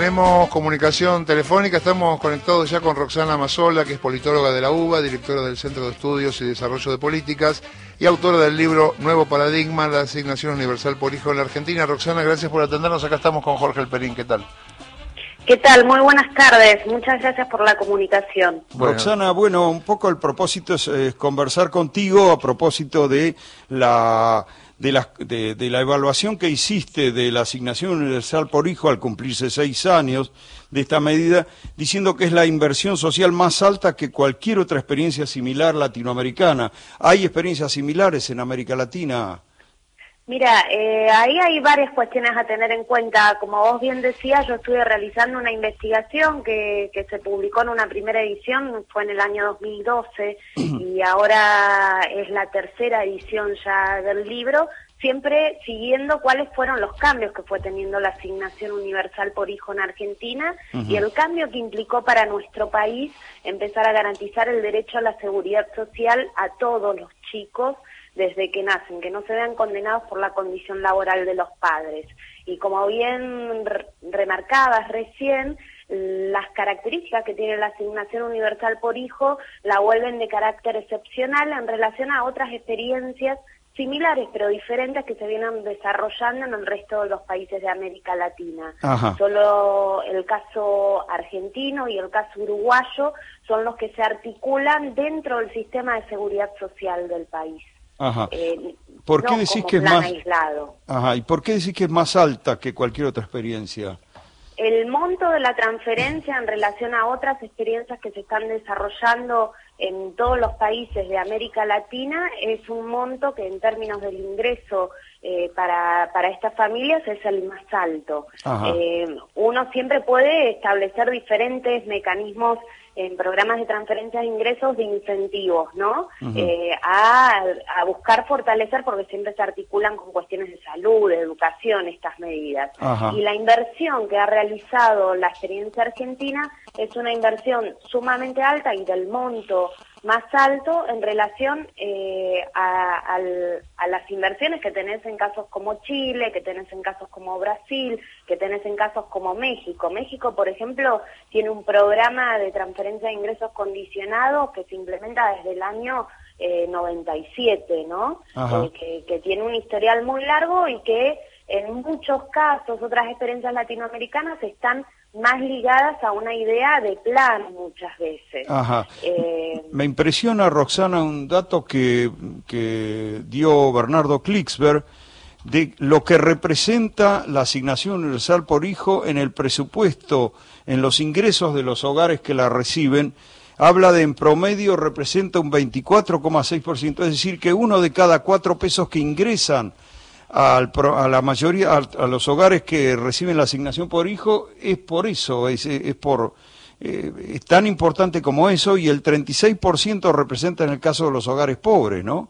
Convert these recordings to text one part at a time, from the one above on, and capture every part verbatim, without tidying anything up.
tenemos comunicación telefónica, estamos conectados ya con Roxana Mazzola, que es politóloga de la UBA, directora del Centro de Estudios y Desarrollo de Políticas y autora del libro Nuevo Paradigma, la asignación universal por hijo en la Argentina. Roxana, gracias por atendernos, acá estamos con Jorge Elperín, ¿qué tal? ¿Qué tal? Muy buenas tardes, muchas gracias por la comunicación. Bueno. Roxana, bueno, un poco el propósito es, es conversar contigo a propósito de la... De la, de, de la evaluación que hiciste de la asignación universal por hijo al cumplirse seis años de esta medida, diciendo que es la inversión social más alta que cualquier otra experiencia similar latinoamericana. ¿Hay experiencias similares en América Latina? Mira, eh, ahí hay varias cuestiones a tener en cuenta. Como vos bien decías, yo estuve realizando una investigación que, que se publicó en una primera edición, fue en el año dos mil doce, y ahora es la tercera edición ya del libro, siempre siguiendo cuáles fueron los cambios que fue teniendo la asignación universal por hijo en Argentina, uh-huh. y el cambio que implicó para nuestro país empezar a garantizar el derecho a la seguridad social a todos los chicos, desde que nacen, que no se vean condenados por la condición laboral de los padres. Y como bien remarcabas recién, las características que tiene la asignación universal por hijo la vuelven de carácter excepcional en relación a otras experiencias similares pero diferentes que se vienen desarrollando en el resto de los países de América Latina. Ajá. Solo el caso argentino y el caso uruguayo son los que se articulan dentro del sistema de seguridad social del país. Ajá. Eh, ¿Por qué no decís que es más aislado. Ajá. ¿Y por qué decís que es más alta que cualquier otra experiencia? El monto de la transferencia en relación a otras experiencias que se están desarrollando en todos los países de América Latina es un monto que en términos del ingreso eh, para, para estas familias es el más alto. Eh, uno siempre puede establecer diferentes mecanismos en programas de transferencias de ingresos de incentivos, ¿no? Uh-huh. eh, a, a buscar fortalecer, porque siempre se articulan con cuestiones de salud, de educación, estas medidas. Uh-huh. Y la inversión que ha realizado la experiencia argentina es una inversión sumamente alta y del monto más alto en relación eh, a, al, a las inversiones que tenés en casos como Chile, que tenés en casos como Brasil, que tenés en casos como México. México, por ejemplo, tiene un programa de transferencia de ingresos condicionado que se implementa desde el año eh, noventa y siete, ¿no? Eh, que, que tiene un historial muy largo y que en muchos casos, otras experiencias latinoamericanas están más ligadas a una idea de plan muchas veces. Ajá. Eh, Me impresiona, Roxana, un dato que, que dio Bernardo Klicksberg de lo que representa la asignación universal por hijo en el presupuesto, en los ingresos de los hogares que la reciben. Habla de en promedio representa un veinticuatro coma seis por ciento, es decir, que uno de cada cuatro pesos que ingresan Al, a la mayoría, a, a los hogares que reciben la asignación por hijo, es por eso, es, es por eh, es tan importante como eso, y el treinta y seis por ciento representa en el caso de los hogares pobres, ¿no?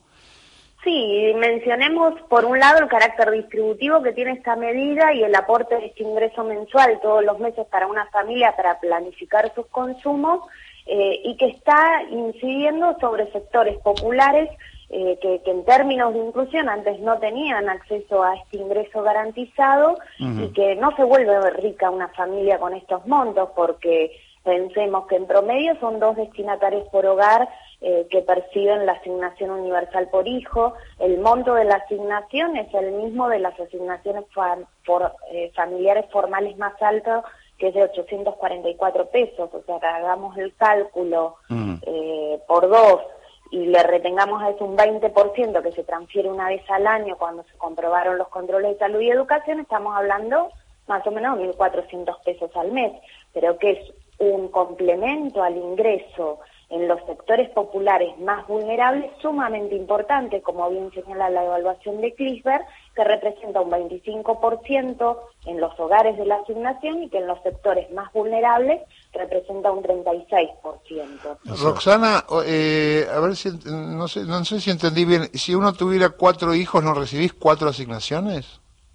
Sí, mencionemos por un lado el carácter distributivo que tiene esta medida y el aporte de este ingreso mensual todos los meses para una familia para planificar sus consumos, eh, y que está incidiendo sobre sectores populares Eh, que, que en términos de inclusión antes no tenían acceso a este ingreso garantizado, uh-huh. y que no se vuelve rica una familia con estos montos, porque pensemos que en promedio son dos destinatarios por hogar eh, que perciben la asignación universal por hijo. El monto de la asignación es el mismo de las asignaciones fa- for, eh, familiares formales más altas, que es de ochocientos cuarenta y cuatro pesos, o sea, que hagamos el cálculo uh-huh. eh, por dos, y le retengamos a eso un veinte por ciento que se transfiere una vez al año cuando se comprobaron los controles de salud y educación, estamos hablando más o menos de mil cuatrocientos pesos al mes, pero que es un complemento al ingreso en los sectores populares más vulnerables sumamente importante, como bien señala la evaluación de Klicksberg, que representa un veinticinco por ciento en los hogares de la asignación y que en los sectores más vulnerables representa un treinta y seis por ciento. Roxana, eh, a ver si no sé, no sé si entendí bien, si uno tuviera cuatro hijos, ¿no recibís cuatro asignaciones?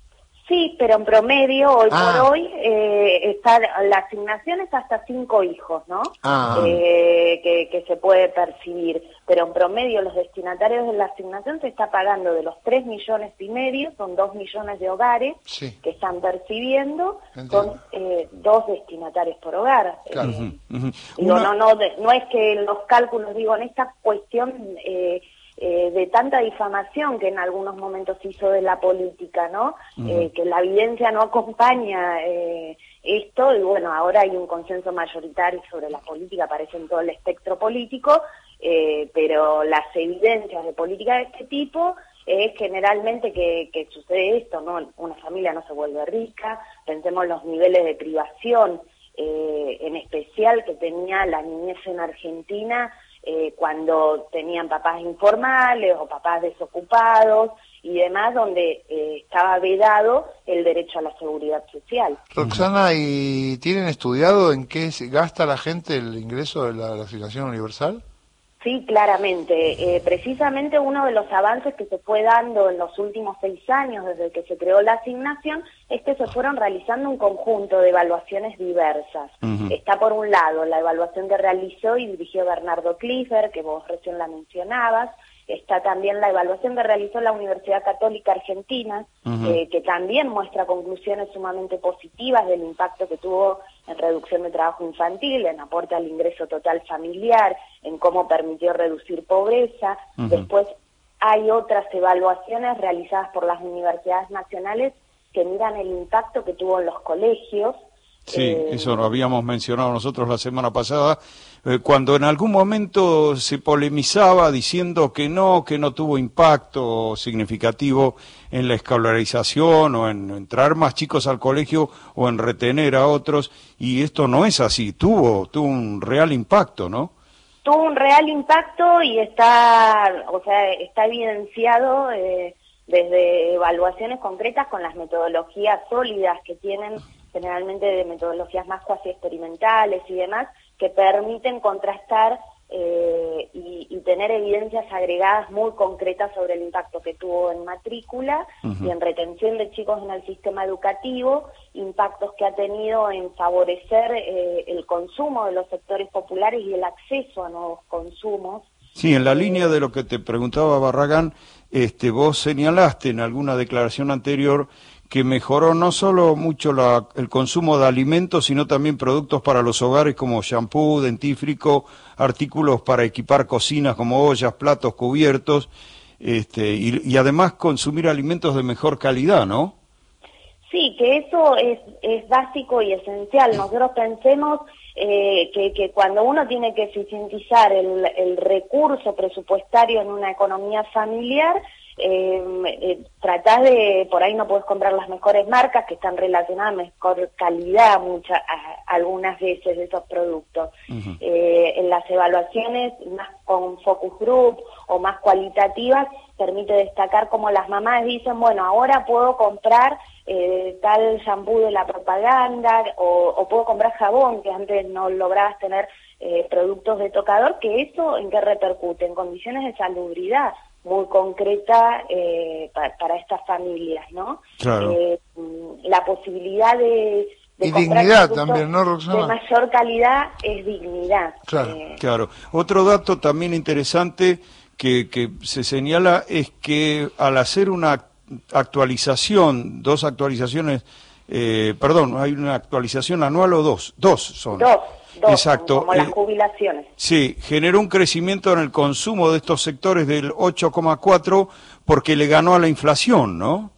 Sí, pero en promedio, hoy ah. por hoy, eh, está, la asignación es hasta cinco hijos, ¿no? Ah. Eh, que, que se puede percibir, pero en promedio los destinatarios de la asignación se está pagando de los tres millones y medio, son dos millones de hogares sí. que están percibiendo, Entiendo. son eh, dos destinatarios por hogar. Claro. Eh, Uh -huh. digo, Una... no, no, de, no es que los cálculos, digo, en esta cuestión... Eh, Eh, de tanta difamación que en algunos momentos hizo de la política, ¿no? Uh-huh. eh, que la evidencia no acompaña eh, esto, y bueno, ahora hay un consenso mayoritario sobre la política, parece en todo el espectro político, eh, pero las evidencias de política de este tipo es generalmente que, que sucede esto, ¿no? Una familia no se vuelve rica, pensemos los niveles de privación, eh, en especial que tenía la niñez en Argentina, Eh, cuando tenían papás informales o papás desocupados y demás, donde eh, estaba vedado el derecho a la seguridad social. Roxana, ¿y tienen estudiado en qué se gasta la gente el ingreso de la, la asignación universal? Sí, claramente. Eh, precisamente uno de los avances que se fue dando en los últimos seis años, desde que se creó la asignación, es que se fueron realizando un conjunto de evaluaciones diversas. Uh-huh. Está por un lado la evaluación que realizó y dirigió Bernardo Kliever, que vos recién la mencionabas. Está también la evaluación que realizó la Universidad Católica Argentina, uh-huh. eh, que también muestra conclusiones sumamente positivas del impacto que tuvo en reducción de trabajo infantil, en aporte al ingreso total familiar, en cómo permitió reducir pobreza. Uh-huh. Después hay otras evaluaciones realizadas por las universidades nacionales que miran el impacto que tuvo en los colegios. Sí, eh, eso lo habíamos mencionado nosotros la semana pasada, eh, cuando en algún momento se polemizaba diciendo que no, que no tuvo impacto significativo en la escolarización o en, en traer más chicos al colegio o en retener a otros, y esto no es así, tuvo, tuvo un real impacto, ¿no? Tuvo un real impacto y está, o sea, está evidenciado eh, desde evaluaciones concretas con las metodologías sólidas que tienen, generalmente de metodologías más cuasi experimentales y demás, que permiten contrastar eh, y, y tener evidencias agregadas muy concretas sobre el impacto que tuvo en matrícula uh-huh. y en retención de chicos en el sistema educativo, impactos que ha tenido en favorecer eh, el consumo de los sectores populares y el acceso a nuevos consumos. Sí, en la línea de lo que te preguntaba Barragán, este, vos señalaste en alguna declaración anterior que mejoró no solo mucho la, el consumo de alimentos, sino también productos para los hogares como shampoo, dentífrico, artículos para equipar cocinas como ollas, platos, cubiertos, este, y, y además consumir alimentos de mejor calidad, ¿no? Sí, que eso es, es básico y esencial. Nosotros pensemos eh, que, que cuando uno tiene que eficientizar el, el recurso presupuestario en una economía familiar, Eh, eh, tratás de, por ahí no puedes comprar las mejores marcas que están relacionadas a mejor calidad muchas, a, algunas veces de esos productos. Uh-huh. eh, en las evaluaciones más con focus group o más cualitativas permite destacar como las mamás dicen, bueno, ahora puedo comprar eh, tal shampoo de la propaganda o, o puedo comprar jabón que antes no lograbas tener eh, productos de tocador, que eso en qué repercute, en condiciones de salubridad muy concreta eh, para, para estas familias, ¿no? Claro. Eh, la posibilidad de, de y comprar dignidad también, ¿no, Roxana? De mayor calidad es dignidad. Claro, eh. claro. Otro dato también interesante que, que se señala es que al hacer una actualización, dos actualizaciones, eh, perdón, hay una actualización anual o dos, dos son. Dos. Dos, exacto. Como las jubilaciones. Eh, sí, generó un crecimiento en el consumo de estos sectores del ocho coma cuatro porque le ganó a la inflación, ¿no?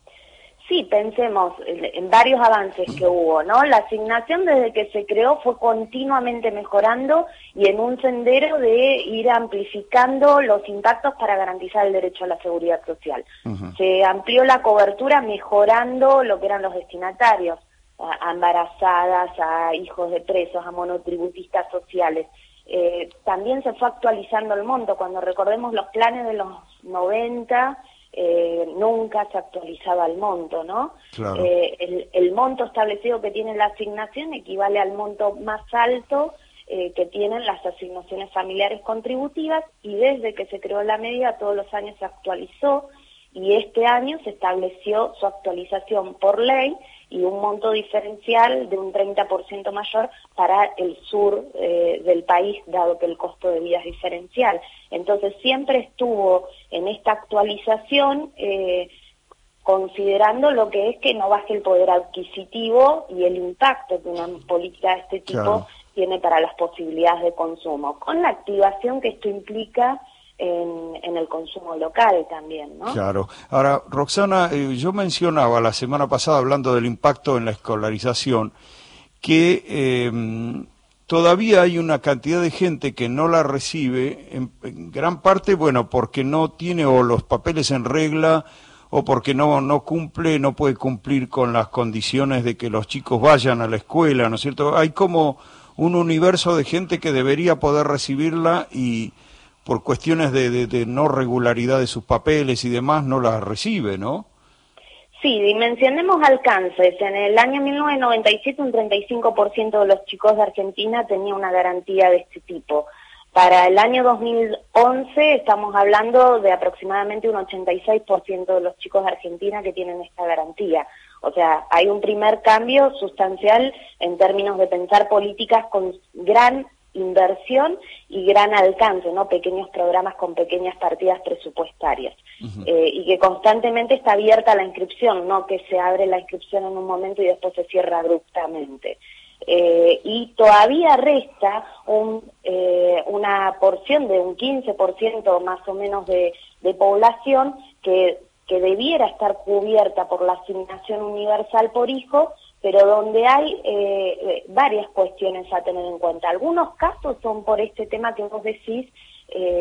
Sí, pensemos en varios avances que hubo, ¿no? La asignación desde que se creó fue continuamente mejorando y en un sendero de ir amplificando los impactos para garantizar el derecho a la seguridad social. Uh-huh. Se amplió la cobertura mejorando lo que eran los destinatarios, a embarazadas, a hijos de presos, a monotributistas sociales. Eh, también se fue actualizando el monto. Cuando recordemos los planes de los noventa, eh, nunca se actualizaba el monto, ¿no? Claro. Eh, el, el monto establecido que tiene la asignación equivale al monto más alto eh, que tienen las asignaciones familiares contributivas, y desde que se creó la medida todos los años se actualizó, y este año se estableció su actualización por ley y un monto diferencial de un treinta por ciento mayor para el sur eh, del país, dado que el costo de vida es diferencial. Entonces siempre estuvo en esta actualización eh, considerando lo que es que no baje el poder adquisitivo y el impacto que una política de este tipo claro. tiene para las posibilidades de consumo, con la activación que esto implica En, en el consumo local también, ¿no? Claro. Ahora, Roxana, eh, yo mencionaba la semana pasada, hablando del impacto en la escolarización, que eh, todavía hay una cantidad de gente que no la recibe, en, en gran parte, bueno, porque no tiene o los papeles en regla, o porque no, no cumple, no puede cumplir con las condiciones de que los chicos vayan a la escuela, ¿no es cierto? Hay como un universo de gente que debería poder recibirla y por cuestiones de, de, de no regularidad de sus papeles y demás, no las recibe, ¿no? Sí, dimensionemos alcances. En el año mil novecientos noventa y siete un treinta y cinco por ciento de los chicos de Argentina tenía una garantía de este tipo. Para el año dos mil once estamos hablando de aproximadamente un ochenta y seis por ciento de los chicos de Argentina que tienen esta garantía. O sea, hay un primer cambio sustancial en términos de pensar políticas con gran inversión y gran alcance, ¿no? Pequeños programas con pequeñas partidas presupuestarias. Uh-huh. eh, y que constantemente está abierta la inscripción, no que se abre la inscripción en un momento y después se cierra abruptamente. Eh, y todavía resta un, eh, una porción de un quince por ciento más o menos de, de población que, que debiera estar cubierta por la asignación universal por hijo, pero donde hay eh, varias cuestiones a tener en cuenta. Algunos casos son por este tema que vos decís, eh,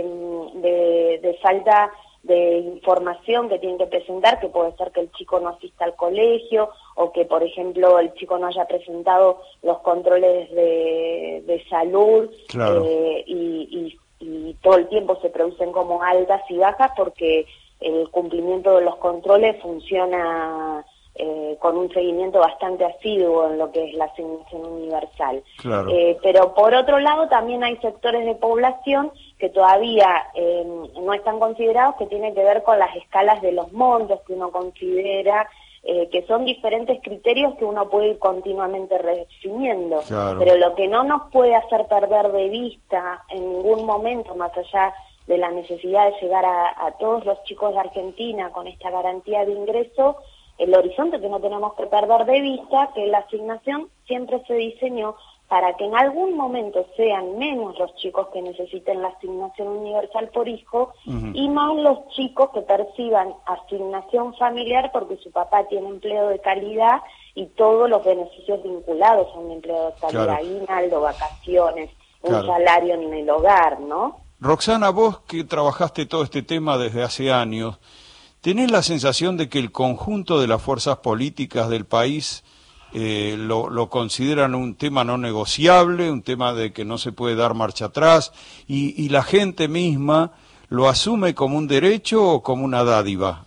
de, de falta de información que tienen que presentar, que puede ser que el chico no asista al colegio, o que, por ejemplo, el chico no haya presentado los controles de, de salud, claro. eh, y, y, y todo el tiempo se producen como altas y bajas porque el cumplimiento de los controles funciona Eh, con un seguimiento bastante asiduo en lo que es la asignación universal. Claro. Eh, pero por otro lado también hay sectores de población que todavía eh, no están considerados, que tienen que ver con las escalas de los montos que uno considera, eh, que son diferentes criterios que uno puede ir continuamente redefiniendo. Claro. Pero lo que no nos puede hacer perder de vista en ningún momento, más allá de la necesidad de llegar a, a todos los chicos de Argentina con esta garantía de ingreso, el horizonte que no tenemos que perder de vista, que la asignación siempre se diseñó para que en algún momento sean menos los chicos que necesiten la asignación universal por hijo, uh-huh. y más los chicos que perciban asignación familiar porque su papá tiene empleo de calidad y todos los beneficios vinculados a un empleo de calidad, claro. aguinaldo, vacaciones, claro. un salario en el hogar, ¿no? Roxana, vos que trabajaste todo este tema desde hace años, ¿tenés la sensación de que el conjunto de las fuerzas políticas del país eh, lo, lo consideran un tema no negociable, un tema de que no se puede dar marcha atrás, y, y la gente misma lo asume como un derecho o como una dádiva?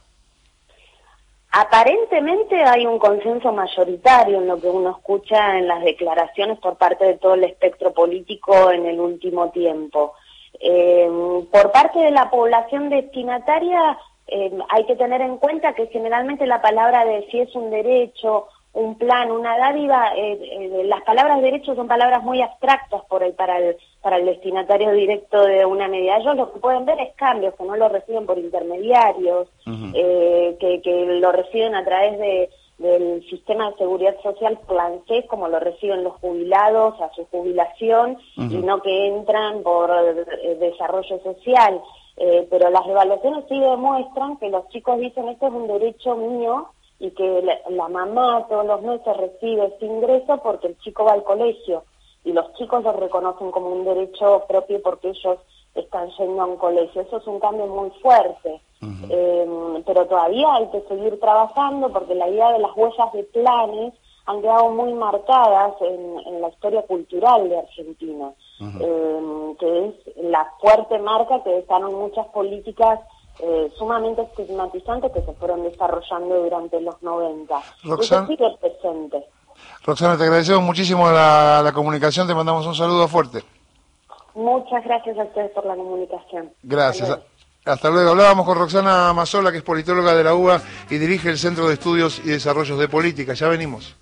Aparentemente hay un consenso mayoritario en lo que uno escucha en las declaraciones por parte de todo el espectro político en el último tiempo. Eh, por parte de la población destinataria, Eh, hay que tener en cuenta que generalmente la palabra de si es un derecho, un plan, una dádiva, eh, eh, las palabras derecho son palabras muy abstractas por el, para, el, para el destinatario directo de una medida. Ellos lo que pueden ver es cambios, que no lo reciben por intermediarios, uh-huh. eh, que, que lo reciben a través de, del sistema de seguridad social francés, como lo reciben los jubilados a su jubilación, uh-huh. y no que entran por eh, desarrollo social. Eh, pero las evaluaciones sí demuestran que los chicos dicen esto es un derecho mío y que la, la mamá todos los meses recibe ese ingreso porque el chico va al colegio y los chicos lo reconocen como un derecho propio porque ellos están yendo a un colegio. Eso es un cambio muy fuerte, uh-huh. eh, pero todavía hay que seguir trabajando porque la idea de las huellas de planes han quedado muy marcadas en, en la historia cultural de Argentina. Uh-huh. eh, que es la fuerte marca que dejaron muchas políticas eh, sumamente estigmatizantes que se fueron desarrollando durante los noventa. Roxana, eso sigue presente. Roxana, te agradecemos muchísimo la, la comunicación, te mandamos un saludo fuerte. Muchas gracias a ustedes por la comunicación. Gracias. Hasta luego. Hablábamos con Roxana Mazola, que es politóloga de la U B A y dirige el Centro de Estudios y Desarrollos de Política. Ya venimos.